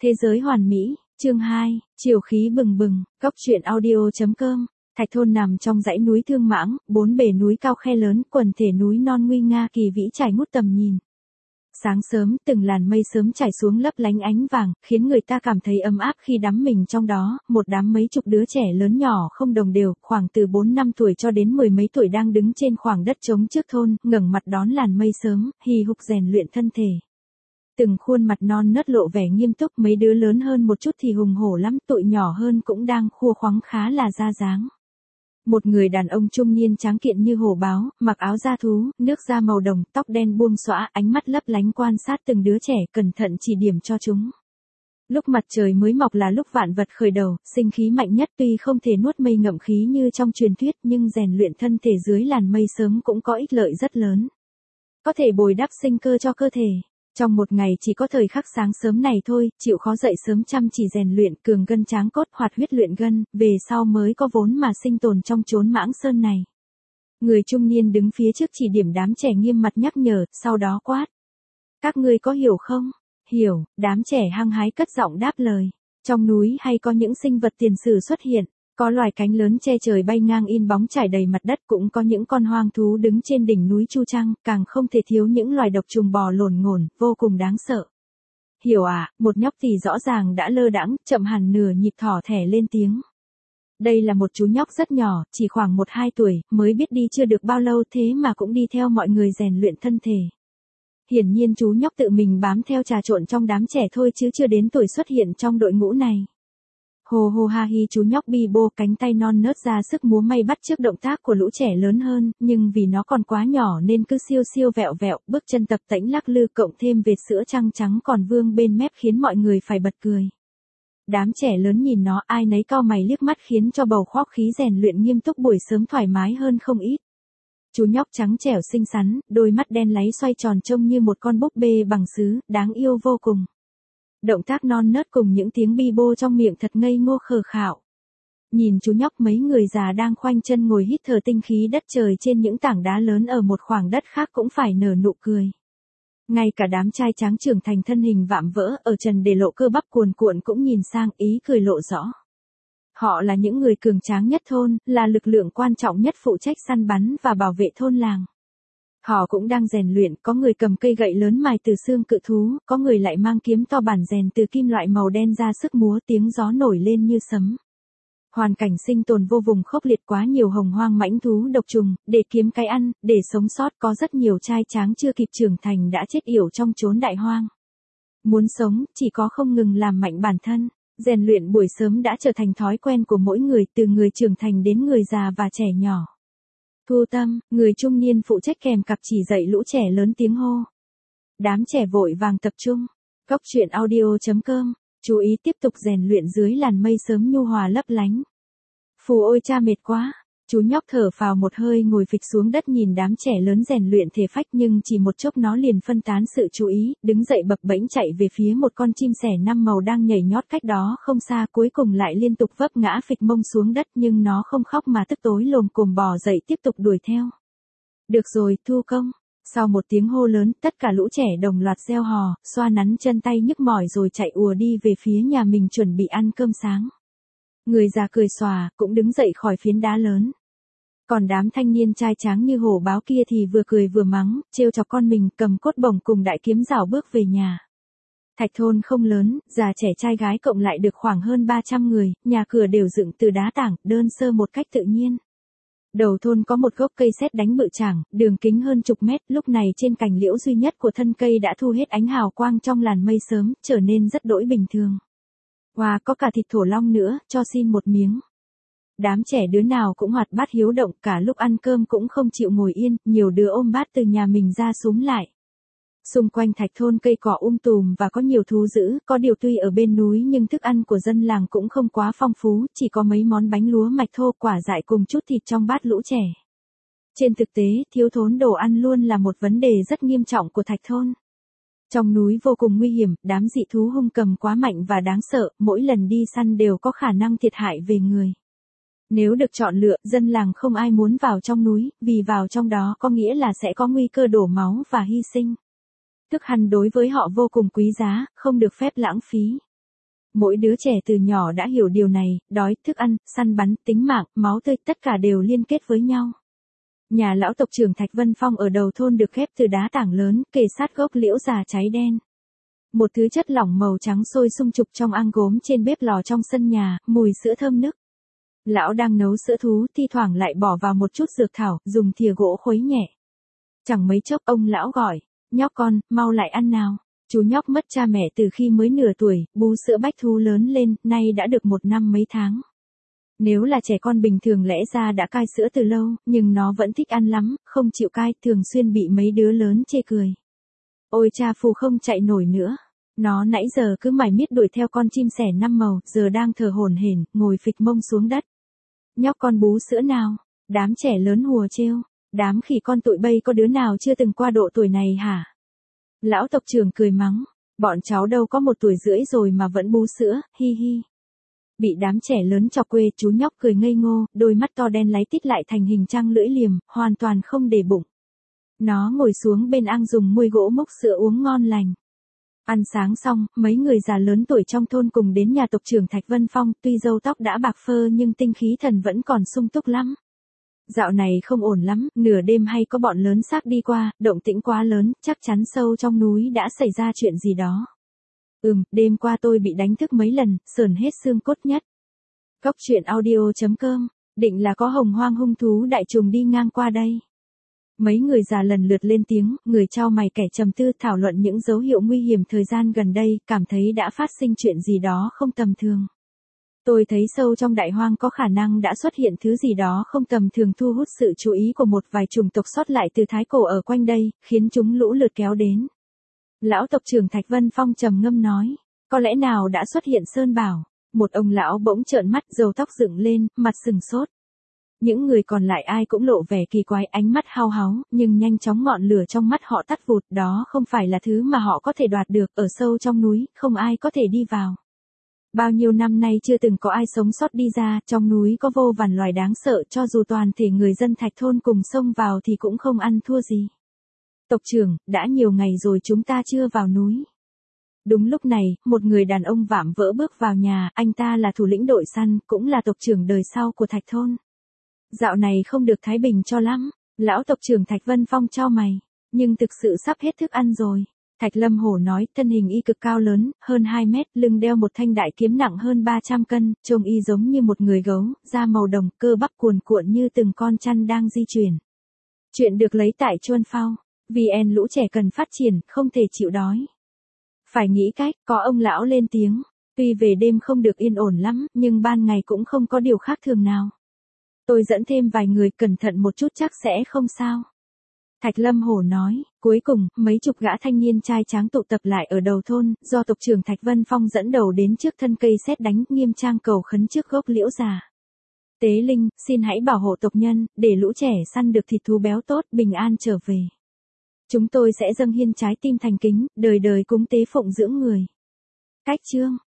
Thế giới hoàn mỹ, chương 2, chiều khí bừng bừng, góc truyện audio.com. Thạch thôn nằm trong dãy núi Thương Mãng, bốn bề núi cao khe lớn, quần thể núi non nguy nga kỳ vĩ trải ngút tầm nhìn. Sáng sớm, từng làn mây sớm trải xuống lấp lánh ánh vàng, khiến người ta cảm thấy ấm áp khi đắm mình trong đó. Một đám mấy chục đứa trẻ lớn nhỏ không đồng đều, khoảng từ 4-5 tuổi cho đến mười mấy tuổi đang đứng trên khoảng đất trống trước thôn, ngẩng mặt đón làn mây sớm, hì hục rèn luyện thân thể. Từng khuôn mặt non nớt lộ vẻ nghiêm túc, mấy đứa lớn hơn một chút thì hùng hổ lắm, tụi nhỏ hơn cũng đang khua khoắng khá là ra dáng. Một người đàn ông trung niên tráng kiện như hổ báo, mặc áo da thú, nước da màu đồng, tóc đen buông xõa, ánh mắt lấp lánh quan sát từng đứa trẻ, cẩn thận chỉ điểm cho chúng. Lúc mặt trời mới mọc là lúc vạn vật khởi đầu, sinh khí mạnh nhất, tuy không thể nuốt mây ngậm khí như trong truyền thuyết, nhưng rèn luyện thân thể dưới làn mây sớm cũng có ích lợi rất lớn. Có thể bồi đắp sinh cơ cho cơ thể. Trong một ngày chỉ có thời khắc sáng sớm này thôi, chịu khó dậy sớm chăm chỉ rèn luyện, cường gân tráng cốt, hoạt huyết luyện gân, về sau mới có vốn mà sinh tồn trong chốn Mãng Sơn này. Người trung niên đứng phía trước chỉ điểm đám trẻ nghiêm mặt nhắc nhở, sau đó quát. Các ngươi có hiểu không? Hiểu, đám trẻ hăng hái cất giọng đáp lời. Trong núi hay có những sinh vật tiền sử xuất hiện. Có loài cánh lớn che trời bay ngang in bóng trải đầy mặt đất, cũng có những con hoang thú đứng trên đỉnh núi Chu Trăng, càng không thể thiếu những loài độc trùng bò lổn ngổn, vô cùng đáng sợ. Hiểu à, một nhóc thì rõ ràng đã lơ đãng, chậm hẳn nửa nhịp thỏ thẻ lên tiếng. Đây là một chú nhóc rất nhỏ, chỉ khoảng 1-2 tuổi, mới biết đi chưa được bao lâu thế mà cũng đi theo mọi người rèn luyện thân thể. Hiển nhiên chú nhóc tự mình bám theo trà trộn trong đám trẻ thôi chứ chưa đến tuổi xuất hiện trong đội ngũ này. Hồ hồ ha hi, chú nhóc bi bô, cánh tay non nớt ra sức múa may bắt chước động tác của lũ trẻ lớn hơn, nhưng vì nó còn quá nhỏ nên cứ siêu siêu vẹo vẹo, bước chân tập tễnh lắc lư, cộng thêm vệt sữa trăng trắng còn vương bên mép khiến mọi người phải bật cười. Đám trẻ lớn nhìn nó, ai nấy cau mày liếc mắt, khiến cho bầu khóp khí rèn luyện nghiêm túc buổi sớm thoải mái hơn không ít. Chú nhóc trắng trẻo xinh xắn, đôi mắt đen láy xoay tròn trông như một con búp bê bằng sứ, đáng yêu vô cùng. Động tác non nớt cùng những tiếng bi bô trong miệng thật ngây ngô khờ khạo. Nhìn chú nhóc, mấy người già đang khoanh chân ngồi hít thở tinh khí đất trời trên những tảng đá lớn ở một khoảng đất khác cũng phải nở nụ cười. Ngay cả đám trai tráng trưởng thành thân hình vạm vỡ ở trần để lộ cơ bắp cuồn cuộn cũng nhìn sang, ý cười lộ rõ. Họ là những người cường tráng nhất thôn, là lực lượng quan trọng nhất phụ trách săn bắn và bảo vệ thôn làng. Họ cũng đang rèn luyện, có người cầm cây gậy lớn mài từ xương cự thú, có người lại mang kiếm to bản rèn từ kim loại màu đen ra sức múa, tiếng gió nổi lên như sấm. Hoàn cảnh sinh tồn vô vùng khốc liệt, quá nhiều hồng hoang mãnh thú độc trùng, để kiếm cái ăn, để sống sót có rất nhiều trai tráng chưa kịp trưởng thành đã chết yểu trong chốn đại hoang. Muốn sống, chỉ có không ngừng làm mạnh bản thân. Rèn luyện buổi sớm đã trở thành thói quen của mỗi người, từ người trưởng thành đến người già và trẻ nhỏ. Thu Tâm, người trung niên phụ trách kèm cặp chỉ dạy lũ trẻ lớn tiếng hô. Đám trẻ vội vàng tập trung. Góc truyện audio.com, chú ý tiếp tục rèn luyện dưới làn mây sớm nhu hòa lấp lánh. Phù ôi cha mệt quá. Chú nhóc thở phào một hơi, ngồi phịch xuống đất nhìn đám trẻ lớn rèn luyện thể phách, nhưng chỉ một chốc nó liền phân tán sự chú ý, đứng dậy bập bễnh chạy về phía một con chim sẻ 5 màu đang nhảy nhót cách đó không xa, cuối cùng lại liên tục vấp ngã phịch mông xuống đất, nhưng nó không khóc mà tức tối lồm cồm bò dậy tiếp tục đuổi theo. Được rồi, thu công. Sau một tiếng hô lớn, tất cả lũ trẻ đồng loạt reo hò, xoa nắn chân tay nhức mỏi rồi chạy ùa đi về phía nhà mình chuẩn bị ăn cơm sáng. Người già cười xòa, cũng đứng dậy khỏi phiến đá lớn. Còn đám thanh niên trai tráng như hổ báo kia thì vừa cười vừa mắng, trêu chọc con mình, cầm cốt bổng cùng đại kiếm rảo bước về nhà. Thạch thôn không lớn, già trẻ trai gái cộng lại được khoảng hơn 300 người, nhà cửa đều dựng từ đá tảng, đơn sơ một cách tự nhiên. Đầu thôn có một gốc cây sét đánh bự chảng, đường kính hơn chục mét, lúc này trên cành liễu duy nhất của thân cây đã thu hết ánh hào quang trong làn mây sớm, trở nên rất đỗi bình thường. Wow, có cả thịt thổ long nữa, cho xin một miếng. Đám trẻ đứa nào cũng hoạt bát hiếu động, cả lúc ăn cơm cũng không chịu ngồi yên, nhiều đứa ôm bát từ nhà mình ra xúm lại. Xung quanh thạch thôn cây cỏ tùm và có nhiều thú dữ, có điều tuy ở bên núi nhưng thức ăn của dân làng cũng không quá phong phú, chỉ có mấy món bánh lúa mạch thô, quả dại cùng chút thịt trong bát lũ trẻ. Trên thực tế, thiếu thốn đồ ăn luôn là một vấn đề rất nghiêm trọng của thạch thôn. Trong núi vô cùng nguy hiểm, đám dị thú hung cầm quá mạnh và đáng sợ, mỗi lần đi săn đều có khả năng thiệt hại về người. Nếu được chọn lựa, dân làng không ai muốn vào trong núi, vì vào trong đó có nghĩa là sẽ có nguy cơ đổ máu và hy sinh. Thức ăn đối với họ vô cùng quý giá, không được phép lãng phí. Mỗi đứa trẻ từ nhỏ đã hiểu điều này, đói, thức ăn, săn bắn, tính mạng, máu tươi, tất cả đều liên kết với nhau. Nhà lão tộc trưởng Thạch Vân Phong ở đầu thôn được ghép từ đá tảng lớn, kề sát gốc liễu già cháy đen. Một thứ chất lỏng màu trắng sôi sung trục trong ang gốm trên bếp lò trong sân nhà, mùi sữa thơm nức. Lão đang nấu sữa thú, thi thoảng lại bỏ vào một chút dược thảo, dùng thìa gỗ khuấy nhẹ. Chẳng mấy chốc ông lão gọi, nhóc con, mau lại ăn nào. Chú nhóc mất cha mẹ từ khi mới nửa tuổi, bú sữa bách thú lớn lên, nay đã được 1 năm mấy tháng. Nếu là trẻ con bình thường lẽ ra đã cai sữa từ lâu, nhưng nó vẫn thích ăn lắm, không chịu cai, thường xuyên bị mấy đứa lớn chê cười. Ôi cha phù không chạy nổi nữa. Nó nãy giờ cứ mải miết đuổi theo con chim sẻ 5 màu, giờ đang thở hổn hển, ngồi phịch mông xuống đất. Nhóc con bú sữa nào? Đám trẻ lớn hùa trêu. Đám khỉ con tụi bay có đứa nào chưa từng qua độ tuổi này hả? Lão tộc trưởng cười mắng. Bọn cháu đâu có 1 tuổi rưỡi rồi mà vẫn bú sữa, hi hi. Bị đám trẻ lớn chọc quê, chú nhóc cười ngây ngô, đôi mắt to đen láy tít lại thành hình trang lưỡi liềm, hoàn toàn không để bụng. Nó ngồi xuống bên ang dùng muôi gỗ múc sữa uống ngon lành. Ăn sáng xong, mấy người già lớn tuổi trong thôn cùng đến nhà tộc trưởng Thạch Vân Phong, tuy râu tóc đã bạc phơ nhưng tinh khí thần vẫn còn sung túc lắm. Dạo này không ổn lắm, nửa đêm hay có bọn lớn xác đi qua, động tĩnh quá lớn, chắc chắn sâu trong núi đã xảy ra chuyện gì đó. Đêm qua tôi bị đánh thức mấy lần, sởn hết xương cốt nhất. Cóc truyện audio.com, định là có hồng hoang hung thú đại trùng đi ngang qua đây. Mấy người già lần lượt lên tiếng, người chau mày kẻ trầm tư thảo luận những dấu hiệu nguy hiểm thời gian gần đây, cảm thấy đã phát sinh chuyện gì đó không tầm thường. Tôi thấy sâu trong đại hoang có khả năng đã xuất hiện thứ gì đó không tầm thường thu hút sự chú ý của một vài chủng tộc sót lại từ Thái Cổ ở quanh đây, khiến chúng lũ lượt kéo đến. Lão tộc trưởng Thạch Vân Phong trầm ngâm nói, có lẽ nào đã xuất hiện Sơn Bảo. Một ông lão bỗng trợn mắt, râu tóc dựng lên, mặt sừng sốt. Những người còn lại ai cũng lộ vẻ kỳ quái, ánh mắt hao háo, nhưng nhanh chóng ngọn lửa trong mắt họ tắt vụt, đó không phải là thứ mà họ có thể đoạt được, ở sâu trong núi, không ai có thể đi vào. Bao nhiêu năm nay chưa từng có ai sống sót đi ra, trong núi có vô vàn loài đáng sợ, cho dù toàn thể người dân Thạch thôn cùng xông vào thì cũng không ăn thua gì. Tộc trưởng, đã nhiều ngày rồi chúng ta chưa vào núi. Đúng lúc này, một người đàn ông vạm vỡ bước vào nhà, anh ta là thủ lĩnh đội săn, cũng là tộc trưởng đời sau của Thạch thôn. Dạo này không được thái bình cho lắm, lão tộc trưởng Thạch Vân Phong chau mày, nhưng thực sự sắp hết thức ăn rồi. Thạch Lâm Hổ nói, thân hình y cực cao lớn, hơn 2 mét, lưng đeo một thanh đại kiếm nặng hơn 300 cân, trông y giống như một người gấu, da màu đồng, cơ bắp cuồn cuộn như từng con chăn đang di chuyển. Chuyện được lấy tại Chuan Phao, VN lũ trẻ cần phát triển, không thể chịu đói. Phải nghĩ cách, có ông lão lên tiếng, tuy về đêm không được yên ổn lắm, nhưng ban ngày cũng không có điều khác thường nào. Tôi dẫn thêm vài người, cẩn thận một chút chắc sẽ không sao. Thạch Lâm Hổ nói, cuối cùng, mấy chục gã thanh niên trai tráng tụ tập lại ở đầu thôn, do tộc trưởng Thạch Vân Phong dẫn đầu đến trước thân cây sét đánh, nghiêm trang cầu khấn trước gốc liễu già. Tế linh, xin hãy bảo hộ tộc nhân, để lũ trẻ săn được thịt thú béo tốt, bình an trở về. Chúng tôi sẽ dâng hiến trái tim thành kính, đời đời cúng tế phụng dưỡng người. Cách chương